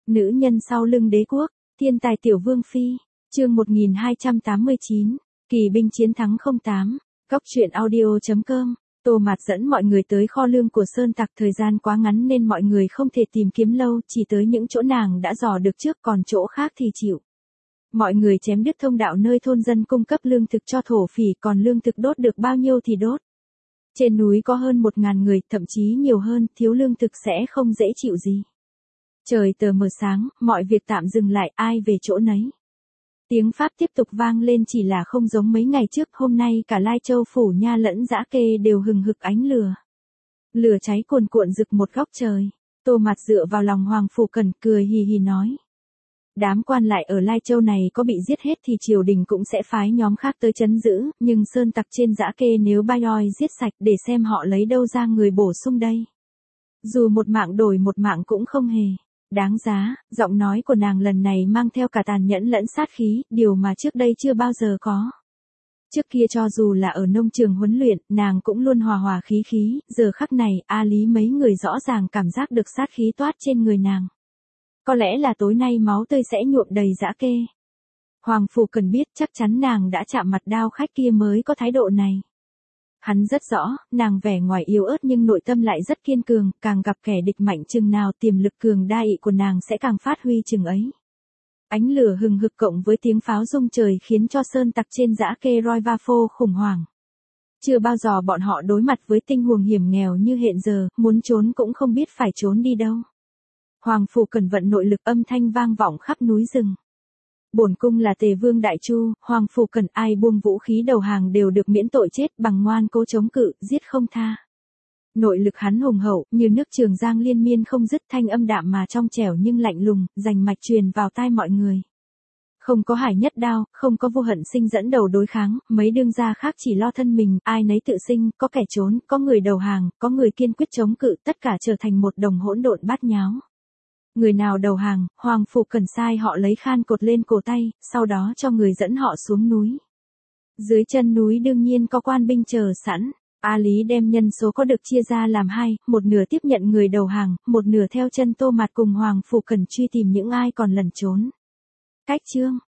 Nữ nhân sau lưng đế quốc, thiên tài tiểu vương phi, chương 1289, kỳ binh chiến thắng 08, góc truyện audio.com. Tô Mạt dẫn mọi người tới kho lương của Sơn Tặc, thời gian quá ngắn nên mọi người không thể tìm kiếm lâu, chỉ tới những chỗ nàng đã dò được trước, còn chỗ khác thì chịu. Mọi người chém đứt thông đạo nơi thôn dân cung cấp lương thực cho thổ phỉ, còn lương thực đốt được bao nhiêu thì đốt. Trên núi có hơn 1.000 người, thậm chí nhiều hơn, thiếu lương thực sẽ không dễ chịu gì. Trời tờ mờ sáng, mọi việc tạm dừng lại, ai về chỗ nấy. Tiếng Pháp tiếp tục vang lên, chỉ là không giống mấy ngày trước, hôm nay cả Lai Châu Phủ Nha lẫn Dã Kê đều hừng hực ánh lửa. Lửa cháy cuồn cuộn rực một góc trời. Tô Mạt dựa vào lòng Hoàng Phủ Cẩn cười hì hì nói. Đám quan lại ở Lai Châu này có bị giết hết thì triều đình cũng sẽ phái nhóm khác tới trấn giữ, nhưng Sơn Tặc trên Dã Kê nếu bai oi giết sạch, để xem họ lấy đâu ra người bổ sung đây. Dù một mạng đổi một mạng cũng không hề đáng giá. Giọng nói của nàng lần này mang theo cả tàn nhẫn lẫn sát khí, điều mà trước đây chưa bao giờ có. Trước kia cho dù là ở nông trường huấn luyện, nàng cũng luôn hòa hòa khí khí, giờ khắc này, A Lý mấy người rõ ràng cảm giác được sát khí toát trên người nàng. Có lẽ là tối nay máu tươi sẽ nhuộm đầy Dã Kê. Hoàng Phủ Cần biết chắc chắn nàng đã chạm mặt đao khách kia mới có thái độ này. Hắn rất rõ, nàng vẻ ngoài yếu ớt nhưng nội tâm lại rất kiên cường, càng gặp kẻ địch mạnh chừng nào tiềm lực cường đại của nàng sẽ càng phát huy chừng ấy. Ánh lửa hừng hực cộng với tiếng pháo rung trời khiến cho Sơn Tặc trên Dã Kê Roi Va Phô khủng hoảng. Chưa bao giờ bọn họ đối mặt với tình huống hiểm nghèo như hiện giờ, muốn trốn cũng không biết phải trốn đi đâu. Hoàng Phủ Cần vận nội lực, âm thanh vang vọng khắp núi rừng. Bổn cung là Tề Vương Đại Chu, Hoàng Phủ Cần, ai buông vũ khí đầu hàng đều được miễn tội chết, bằng ngoan cố chống cự, giết không tha. Nội lực hắn hùng hậu, như nước Trường Giang liên miên không dứt, thanh âm đạm mà trong trẻo nhưng lạnh lùng, rành mạch truyền vào tai mọi người. Không có Hải Nhất Đao, không có Vô Hận Sinh dẫn đầu đối kháng, mấy đương gia khác chỉ lo thân mình, ai nấy tự sinh, có kẻ trốn, có người đầu hàng, có người kiên quyết chống cự, tất cả trở thành một đồng hỗn độn bát nháo. Người nào đầu hàng, Hoàng Phủ Cần sai họ lấy khan cột lên cổ tay, sau đó cho người dẫn họ xuống núi. Dưới chân núi đương nhiên có quan binh chờ sẵn. A Lý đem nhân số có được chia ra làm hai, một nửa tiếp nhận người đầu hàng, một nửa theo chân Tô Mạt cùng Hoàng Phủ Cần truy tìm những ai còn lẩn trốn. Cách chương